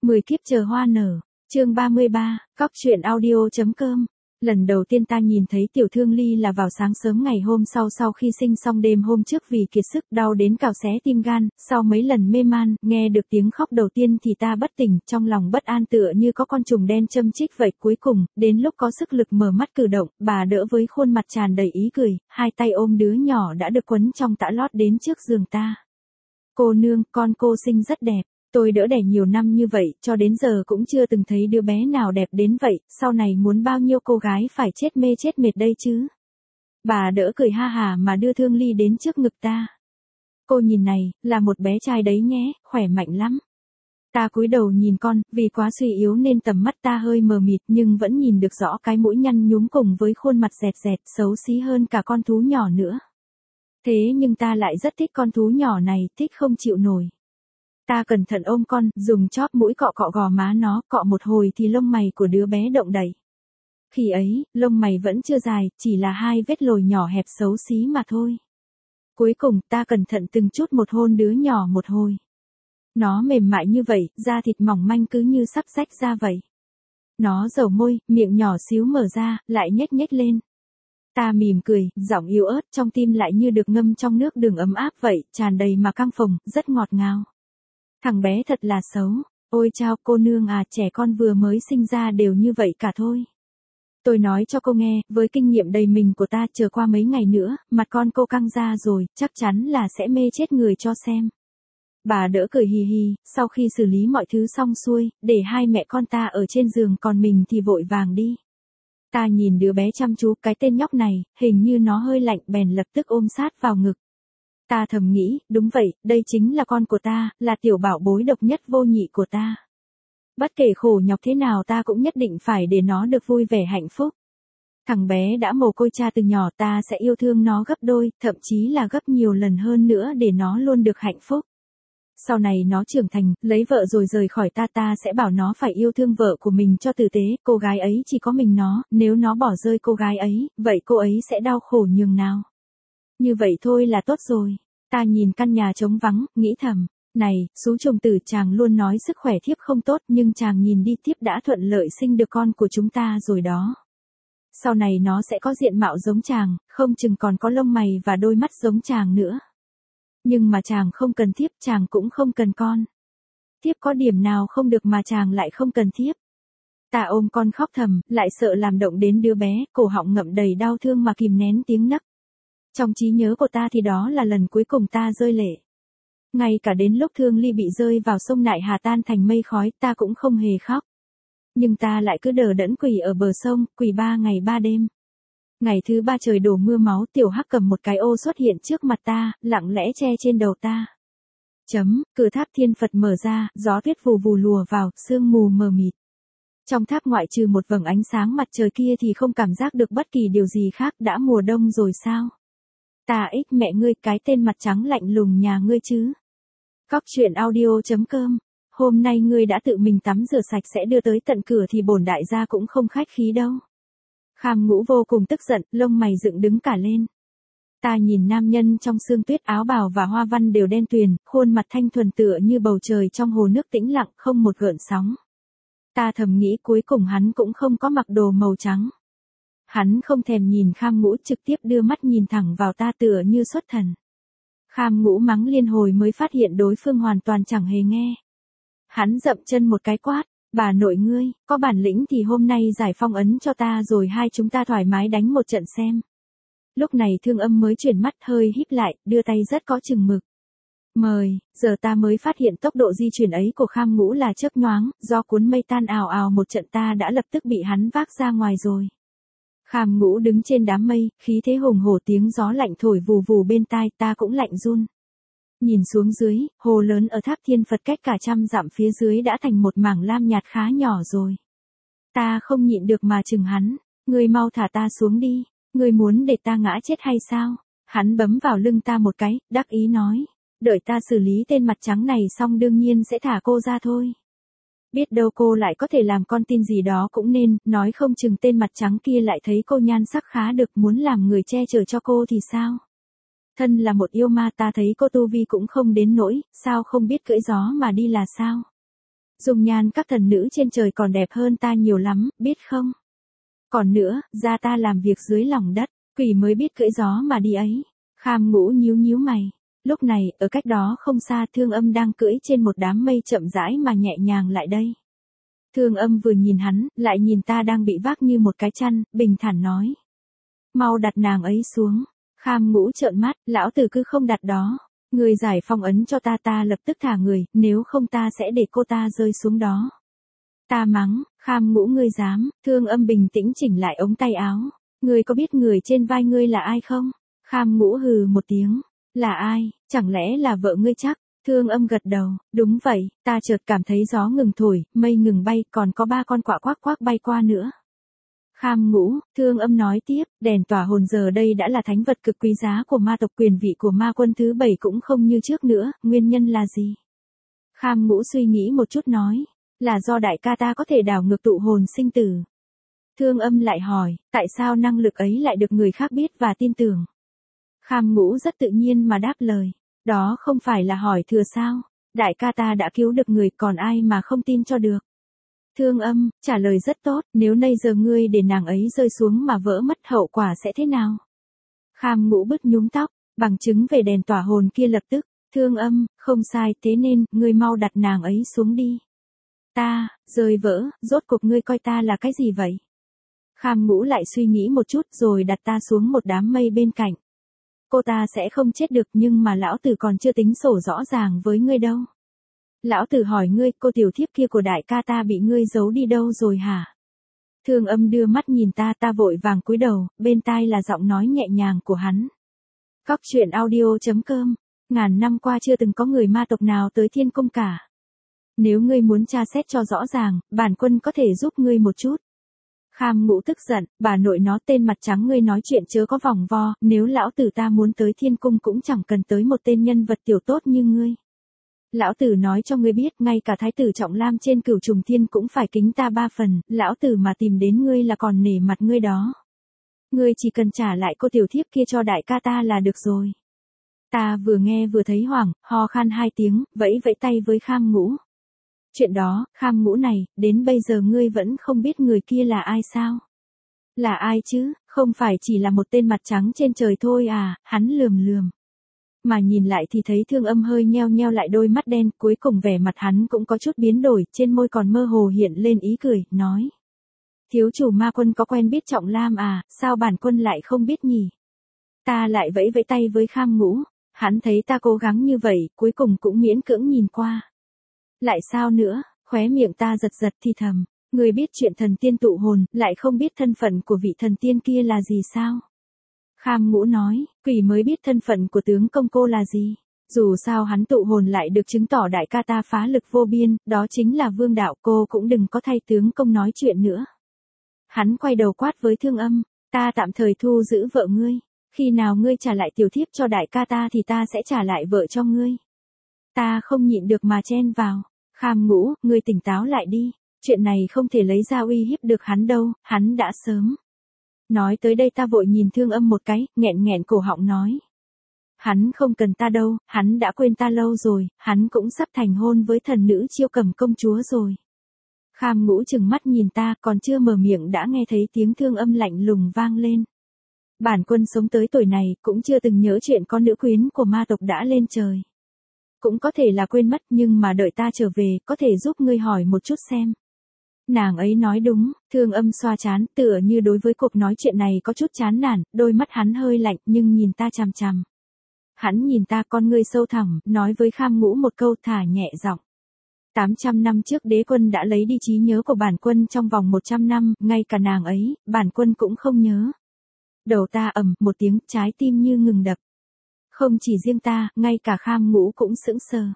10 kiếp chờ hoa nở, chương 33, cóc truyện audio.com. Lần đầu tiên ta nhìn thấy Tiểu Thương Ly là vào sáng sớm ngày hôm sau khi sinh xong đêm hôm trước vì kiệt sức đau đến cào xé tim gan, sau mấy lần mê man, nghe được tiếng khóc đầu tiên thì ta bất tỉnh, trong lòng bất an tựa như có con trùng đen châm chích vậy. Cuối cùng, đến lúc có sức lực mở mắt cử động, bà đỡ với khuôn mặt tràn đầy ý cười, hai tay ôm đứa nhỏ đã được quấn trong tã lót đến trước giường ta. Cô nương, con cô sinh rất đẹp. Tôi đỡ đẻ nhiều năm như vậy, cho đến giờ cũng chưa từng thấy đứa bé nào đẹp đến vậy, sau này muốn bao nhiêu cô gái phải chết mê chết mệt đây chứ. Bà đỡ cười ha hà mà đưa Thương Ly đến trước ngực ta. Cô nhìn này, là một bé trai đấy nhé, khỏe mạnh lắm. Ta cúi đầu nhìn con, vì quá suy yếu nên tầm mắt ta hơi mờ mịt nhưng vẫn nhìn được rõ cái mũi nhăn nhúm cùng với khuôn mặt dẹt dẹt, xấu xí hơn cả con thú nhỏ nữa. Thế nhưng ta lại rất thích con thú nhỏ này, thích không chịu nổi. Ta cẩn thận ôm con, dùng chóp mũi cọ cọ gò má nó, cọ một hồi thì lông mày của đứa bé động đậy. Khi ấy, lông mày vẫn chưa dài, chỉ là hai vết lồi nhỏ hẹp xấu xí mà thôi. Cuối cùng, ta cẩn thận từng chút một hôn đứa nhỏ một hồi. Nó mềm mại như vậy, da thịt mỏng manh cứ như sắp rách ra vậy. Nó dầu môi, miệng nhỏ xíu mở ra, lại nhếch nhếch lên. Ta mỉm cười, giọng yếu ớt trong tim lại như được ngâm trong nước đường ấm áp vậy, tràn đầy mà căng phồng, rất ngọt ngào. Thằng bé thật là xấu, ôi chao cô nương à, trẻ con vừa mới sinh ra đều như vậy cả thôi. Tôi nói cho cô nghe, với kinh nghiệm đầy mình của ta, chờ qua mấy ngày nữa, mặt con cô căng ra rồi, chắc chắn là sẽ mê chết người cho xem. Bà đỡ cười hì hì, sau khi xử lý mọi thứ xong xuôi, để hai mẹ con ta ở trên giường còn mình thì vội vàng đi. Ta nhìn đứa bé chăm chú, cái tên nhóc này, hình như nó hơi lạnh bèn lập tức ôm sát vào ngực. Ta thầm nghĩ, đúng vậy, đây chính là con của ta, là tiểu bảo bối độc nhất vô nhị của ta. Bất kể khổ nhọc thế nào ta cũng nhất định phải để nó được vui vẻ hạnh phúc. Thằng bé đã mồ côi cha từ nhỏ, ta sẽ yêu thương nó gấp đôi, thậm chí là gấp nhiều lần hơn nữa để nó luôn được hạnh phúc. Sau này nó trưởng thành, lấy vợ rồi rời khỏi ta sẽ bảo nó phải yêu thương vợ của mình cho tử tế, cô gái ấy chỉ có mình nó, nếu nó bỏ rơi cô gái ấy, vậy cô ấy sẽ đau khổ nhường nào. Như vậy thôi là tốt rồi. Ta nhìn căn nhà trống vắng, nghĩ thầm, này, xú trùng tử, chàng luôn nói sức khỏe thiếp không tốt nhưng chàng nhìn đi, thiếp đã thuận lợi sinh được con của chúng ta rồi đó. Sau này nó sẽ có diện mạo giống chàng, không chừng còn có lông mày và đôi mắt giống chàng nữa. Nhưng mà chàng không cần thiếp, chàng cũng không cần con. Thiếp có điểm nào không được mà chàng lại không cần thiếp. Ta ôm con khóc thầm, lại sợ làm động đến đứa bé, cổ họng ngậm đầy đau thương mà kìm nén tiếng nấc. Trong trí nhớ của ta thì đó là lần cuối cùng ta rơi lệ. Ngay cả đến lúc Thương Ly bị rơi vào sông Nại Hà tan thành mây khói, ta cũng không hề khóc. Nhưng ta lại cứ đờ đẫn quỳ ở bờ sông, quỳ 3 ngày 3 đêm. Ngày thứ 3 trời đổ mưa máu, Tiểu Hắc cầm một cái ô xuất hiện trước mặt ta, lặng lẽ che trên đầu ta. Cửa tháp Thiên Phật mở ra, gió tuyết vù vù lùa vào, sương mù mờ mịt. Trong tháp ngoại trừ một vầng ánh sáng mặt trời kia thì không cảm giác được bất kỳ điều gì khác, đã mùa đông rồi sao? Ta ích mẹ ngươi, cái tên mặt trắng lạnh lùng nhà ngươi chứ. Cóc truyện audio.com. Hôm nay ngươi đã tự mình tắm rửa sạch sẽ đưa tới tận cửa thì bổn đại gia cũng không khách khí đâu. Kham Ngũ vô cùng tức giận, lông mày dựng đứng cả lên. Ta nhìn nam nhân trong sương tuyết, áo bào và hoa văn đều đen tuyền, khuôn mặt thanh thuần tựa như bầu trời trong hồ nước tĩnh lặng, không một gợn sóng. Ta thầm nghĩ cuối cùng hắn cũng không có mặc đồ màu trắng. Hắn không thèm nhìn Kham Ngũ, trực tiếp đưa mắt nhìn thẳng vào ta tựa như xuất thần. Kham Ngũ mắng liên hồi mới phát hiện đối phương hoàn toàn chẳng hề nghe. Hắn dậm chân một cái quát, bà nội ngươi, có bản lĩnh thì hôm nay giải phong ấn cho ta rồi hai chúng ta thoải mái đánh một trận xem. Lúc này Thương Âm mới chuyển mắt hơi híp lại, đưa tay rất có chừng mực. Mời, giờ ta mới phát hiện tốc độ di chuyển ấy của Kham Ngũ là chớp nhoáng, do cuốn mây tan ào ào một trận ta đã lập tức bị hắn vác ra ngoài rồi. Kham Ngũ đứng trên đám mây, khí thế hùng hổ, tiếng gió lạnh thổi vù vù bên tai, ta cũng lạnh run. Nhìn xuống dưới, hồ lớn ở tháp Thiên Phật cách cả 100 dặm phía dưới đã thành một mảng lam nhạt khá nhỏ rồi. Ta không nhịn được mà chừng hắn, ngươi mau thả ta xuống đi, ngươi muốn để ta ngã chết hay sao? Hắn bấm vào lưng ta một cái, đắc ý nói, đợi ta xử lý tên mặt trắng này xong đương nhiên sẽ thả cô ra thôi. Biết đâu cô lại có thể làm con tin gì đó cũng nên, nói không chừng tên mặt trắng kia lại thấy cô nhan sắc khá được, muốn làm người che chở cho cô thì sao? Thân là một yêu ma, ta thấy cô tu vi cũng không đến nỗi, sao không biết cưỡi gió mà đi là sao? Dung nhan các thần nữ trên trời còn đẹp hơn ta nhiều lắm, biết không? Còn nữa, gia ta làm việc dưới lòng đất, quỷ mới biết cưỡi gió mà đi ấy. Kham Ngũ nhíu nhíu mày. Lúc này, ở cách đó không xa Thương Âm đang cưỡi trên một đám mây chậm rãi mà nhẹ nhàng lại đây. Thương Âm vừa nhìn hắn, lại nhìn ta đang bị vác như một cái chăn, bình thản nói. Mau đặt nàng ấy xuống. Kham Ngũ trợn mắt, lão tử cứ không đặt đó. Người giải phong ấn cho ta lập tức thả người, nếu không ta sẽ để cô ta rơi xuống đó. Ta mắng, Kham Ngũ ngươi dám, Thương Âm bình tĩnh chỉnh lại ống tay áo. Ngươi có biết người trên vai ngươi là ai không? Kham Ngũ hừ một tiếng. Là ai, chẳng lẽ là vợ ngươi chắc? Thương Âm gật đầu, đúng vậy, ta chợt cảm thấy gió ngừng thổi, mây ngừng bay, còn có 3 con quạ quác quác bay qua nữa. Kham Ngũ, Thương Âm nói tiếp, đèn tỏa hồn giờ đây đã là thánh vật cực quý giá của ma tộc, quyền vị của ma quân thứ 7 cũng không như trước nữa, nguyên nhân là gì? Kham Ngũ suy nghĩ một chút nói, là do đại ca ta có thể đảo ngược tụ hồn sinh tử. Thương Âm lại hỏi, tại sao năng lực ấy lại được người khác biết và tin tưởng? Kham Ngũ rất tự nhiên mà đáp lời, đó không phải là hỏi thừa sao? Đại ca ta đã cứu được người, còn ai mà không tin cho được? Thương Âm, trả lời rất tốt, nếu nay giờ ngươi để nàng ấy rơi xuống mà vỡ mất hậu quả sẽ thế nào? Kham Ngũ bứt nhúm tóc, bằng chứng về đèn tỏa hồn kia lập tức, Thương Âm, không sai, thế nên, ngươi mau đặt nàng ấy xuống đi. Ta, rơi vỡ, rốt cuộc ngươi coi ta là cái gì vậy? Kham Ngũ lại suy nghĩ một chút rồi đặt ta xuống một đám mây bên cạnh. Cô ta sẽ không chết được, nhưng mà lão tử còn chưa tính sổ rõ ràng với ngươi đâu. Lão tử hỏi ngươi, cô tiểu thiếp kia của đại ca ta bị ngươi giấu đi đâu rồi hả? Thương Âm đưa mắt nhìn ta vội vàng cúi đầu, bên tai là giọng nói nhẹ nhàng của hắn. Cóc truyện audio.com, ngàn năm qua chưa từng có người ma tộc nào tới thiên cung cả. Nếu ngươi muốn tra xét cho rõ ràng, bản quân có thể giúp ngươi một chút. Kham Ngũ tức giận, bà nội nó tên mặt trắng, ngươi nói chuyện chớ có vòng vo, nếu lão tử ta muốn tới thiên cung cũng chẳng cần tới một tên nhân vật tiểu tốt như ngươi. Lão tử nói cho ngươi biết, ngay cả thái tử Trọng Lam trên Cửu Trùng Thiên cũng phải kính ta 3 phần, lão tử mà tìm đến ngươi là còn nể mặt ngươi đó. Ngươi chỉ cần trả lại cô tiểu thiếp kia cho đại ca ta là được rồi. Ta vừa nghe vừa thấy hoảng, ho khan 2 tiếng, vẫy vẫy tay với Kham Ngũ. Chuyện đó, Kham Ngũ này, đến bây giờ ngươi vẫn không biết người kia là ai sao? Là ai chứ, không phải chỉ là một tên mặt trắng trên trời thôi à? Hắn lườm lườm. Mà nhìn lại thì thấy Thương Âm hơi nheo nheo lại đôi mắt đen, cuối cùng vẻ mặt hắn cũng có chút biến đổi, trên môi còn mơ hồ hiện lên ý cười, nói. Thiếu chủ ma quân có quen biết Trọng Lam à, sao bản quân lại không biết nhỉ? Ta lại vẫy vẫy tay với Kham Ngũ, hắn thấy ta cố gắng như vậy, cuối cùng cũng miễn cưỡng nhìn qua. Lại sao nữa, khóe miệng ta giật giật thì thầm, người biết chuyện thần tiên tụ hồn, lại không biết thân phận của vị thần tiên kia là gì sao? Kham Ngũ nói, quỷ mới biết thân phận của tướng công cô là gì. Dù sao hắn tụ hồn lại được chứng tỏ đại ca ta phá lực vô biên, đó chính là vương đạo, cô cũng đừng có thay tướng công nói chuyện nữa. Hắn quay đầu quát với Thương Âm, ta tạm thời thu giữ vợ ngươi, khi nào ngươi trả lại tiểu thiếp cho đại ca ta thì ta sẽ trả lại vợ cho ngươi. Ta không nhịn được mà chen vào, Kham Ngũ, ngươi tỉnh táo lại đi, chuyện này không thể lấy ra uy hiếp được hắn đâu, hắn đã sớm. Nói tới đây ta vội nhìn Thương Âm một cái, nghẹn nghẹn cổ họng nói. Hắn không cần ta đâu, hắn đã quên ta lâu rồi, hắn cũng sắp thành hôn với thần nữ Chiêu Cầm công chúa rồi. Kham Ngũ chừng mắt nhìn ta, còn chưa mở miệng đã nghe thấy tiếng Thương Âm lạnh lùng vang lên. Bản quân sống tới tuổi này, cũng chưa từng nhớ chuyện con nữ quyến của ma tộc đã lên trời. Cũng có thể là quên mất, nhưng mà đợi ta trở về, có thể giúp ngươi hỏi một chút xem. Nàng ấy nói đúng, Thương Âm xoa trán, tựa như đối với cuộc nói chuyện này có chút chán nản, đôi mắt hắn hơi lạnh nhưng nhìn ta chằm chằm. Hắn nhìn ta, con ngươi sâu thẳm, nói với Kham Ngũ một câu, thả nhẹ giọng. 800 năm trước đế quân đã lấy đi trí nhớ của bản quân trong vòng 100 năm, ngay cả nàng ấy, bản quân cũng không nhớ. Đầu ta ầm một tiếng, trái tim như ngừng đập. Không chỉ riêng ta, ngay cả Kham Ngũ cũng sững sờ.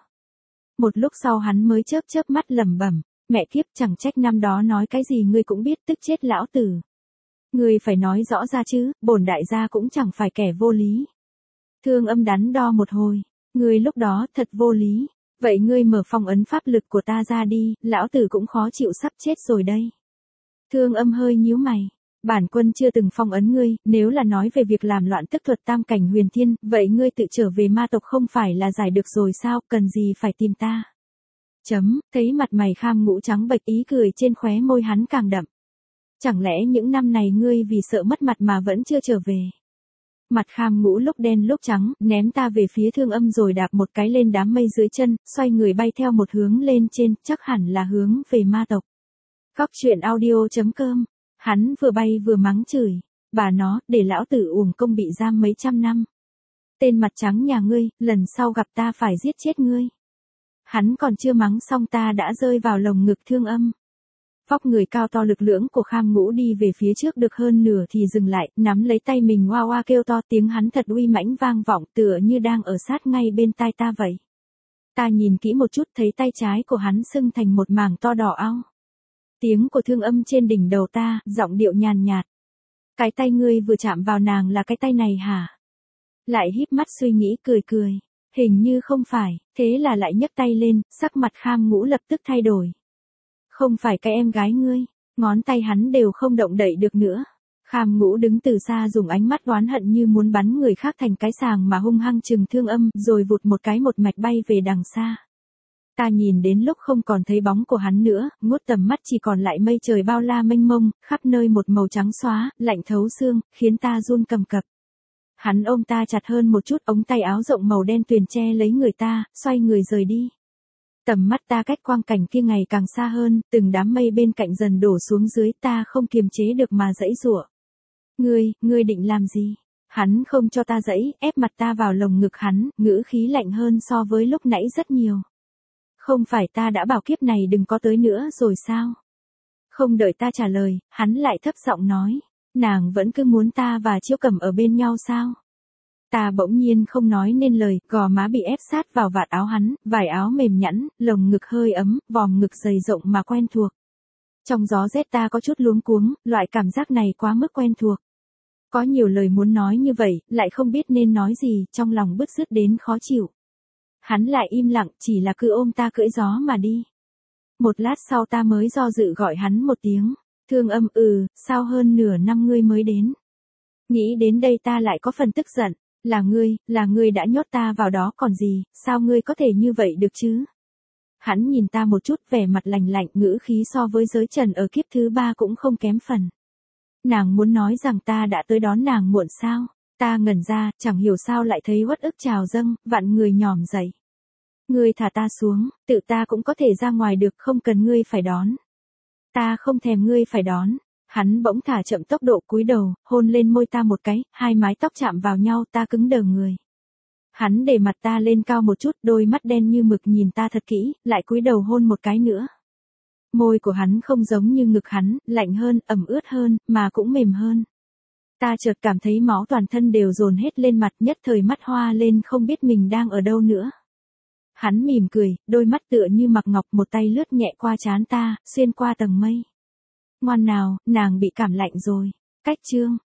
Một lúc sau hắn mới chớp mắt lẩm bẩm, mẹ kiếp, chẳng trách năm đó nói cái gì ngươi cũng biết, tức chết lão tử. Ngươi phải nói rõ ra chứ, bổn đại gia cũng chẳng phải kẻ vô lý. Thương Âm đắn đo một hồi, ngươi lúc đó thật vô lý, vậy ngươi mở phong ấn pháp lực của ta ra đi, lão tử cũng khó chịu sắp chết rồi đây. Thương Âm hơi nhíu mày. Bản quân chưa từng phong ấn ngươi, nếu là nói về việc làm loạn tức thuật tam cảnh huyền thiên, vậy ngươi tự trở về ma tộc không phải là giải được rồi sao, cần gì phải tìm ta. Thấy mặt mày Kham Ngũ trắng bệch, ý cười trên khóe môi hắn càng đậm. Chẳng lẽ những năm này ngươi vì sợ mất mặt mà vẫn chưa trở về? Mặt Kham Ngũ lúc đen lúc trắng, ném ta về phía Thương Âm rồi đạp một cái lên đám mây dưới chân, xoay người bay theo một hướng lên trên, chắc hẳn là hướng về ma tộc. Góc truyện audio.com. Hắn vừa bay vừa mắng chửi. Bà nó, để lão tử uổng công bị giam mấy trăm năm. Tên mặt trắng nhà ngươi, lần sau gặp ta phải giết chết ngươi. Hắn còn chưa mắng xong ta đã rơi vào lồng ngực Thương Âm. Vóc người cao to lực lưỡng của Kham Ngũ đi về phía trước được hơn nửa thì dừng lại, nắm lấy tay mình oa oa kêu to, tiếng hắn thật uy mãnh vang vọng tựa như đang ở sát ngay bên tai ta vậy. Ta nhìn kỹ một chút thấy tay trái của hắn sưng thành một mảng to đỏ ao. Tiếng của Thương Âm trên đỉnh đầu ta, giọng điệu nhàn nhạt. Cái tay ngươi vừa chạm vào nàng là cái tay này hả? Lại híp mắt suy nghĩ cười cười. Hình như không phải, thế là lại nhấc tay lên, sắc mặt Kham Ngũ lập tức thay đổi. Không phải cái em gái ngươi, ngón tay hắn đều không động đậy được nữa. Kham Ngũ đứng từ xa dùng ánh mắt oán hận như muốn bắn người khác thành cái sàng mà hung hăng trừng Thương Âm, rồi vụt một cái một mạch bay về đằng xa. Ta nhìn đến lúc không còn thấy bóng của hắn nữa, ngút tầm mắt chỉ còn lại mây trời bao la mênh mông, khắp nơi một màu trắng xóa, lạnh thấu xương, khiến ta run cầm cập. Hắn ôm ta chặt hơn một chút, ống tay áo rộng màu đen tuyền che lấy người ta, xoay người rời đi. Tầm mắt ta cách quang cảnh kia ngày càng xa hơn, từng đám mây bên cạnh dần đổ xuống dưới, ta không kiềm chế được mà giãy giụa. Ngươi định làm gì? Hắn không cho ta giãy, ép mặt ta vào lồng ngực hắn, ngữ khí lạnh hơn so với lúc nãy rất nhiều. Không phải ta đã bảo kiếp này đừng có tới nữa rồi sao? Không đợi ta trả lời, hắn lại thấp giọng nói. Nàng vẫn cứ muốn ta và Chiêu Cẩm ở bên nhau sao? Ta bỗng nhiên không nói nên lời, gò má bị ép sát vào vạt áo hắn, vải áo mềm nhẵn, lồng ngực hơi ấm, vòm ngực dày rộng mà quen thuộc. Trong gió rét ta có chút luống cuống, loại cảm giác này quá mức quen thuộc. Có nhiều lời muốn nói như vậy, lại không biết nên nói gì, trong lòng bứt rứt đến khó chịu. Hắn lại im lặng, chỉ là cứ ôm ta cưỡi gió mà đi. Một lát sau ta mới do dự gọi hắn một tiếng. Thương Âm, sao hơn nửa năm ngươi mới đến? Nghĩ đến đây ta lại có phần tức giận. Là ngươi đã nhốt ta vào đó còn gì, sao ngươi có thể như vậy được chứ? Hắn nhìn ta một chút, vẻ mặt lạnh lạnh, ngữ khí so với giới trần ở kiếp thứ 3 cũng không kém phần. Nàng muốn nói rằng ta đã tới đón nàng muộn sao? Ta ngẩn ra, chẳng hiểu sao lại thấy uất ức trào dâng, vặn người nhòm dậy. Ngươi thả ta xuống, tự ta cũng có thể ra ngoài được, không cần ngươi phải đón. Ta không thèm ngươi phải đón. Hắn bỗng thả chậm tốc độ cúi đầu, hôn lên môi ta một cái, hai mái tóc chạm vào nhau, ta cứng đờ người. Hắn để mặt ta lên cao một chút, đôi mắt đen như mực nhìn ta thật kỹ, lại cúi đầu hôn một cái nữa. Môi của hắn không giống như ngực hắn, lạnh hơn, ẩm ướt hơn, mà cũng mềm hơn. Ta chợt cảm thấy máu toàn thân đều dồn hết lên mặt, nhất thời mắt hoa lên không biết mình đang ở đâu nữa. Hắn mỉm cười, đôi mắt tựa như mặc ngọc, một tay lướt nhẹ qua trán ta, xuyên qua tầng mây. Ngoan nào, nàng bị cảm lạnh rồi. Cách chương.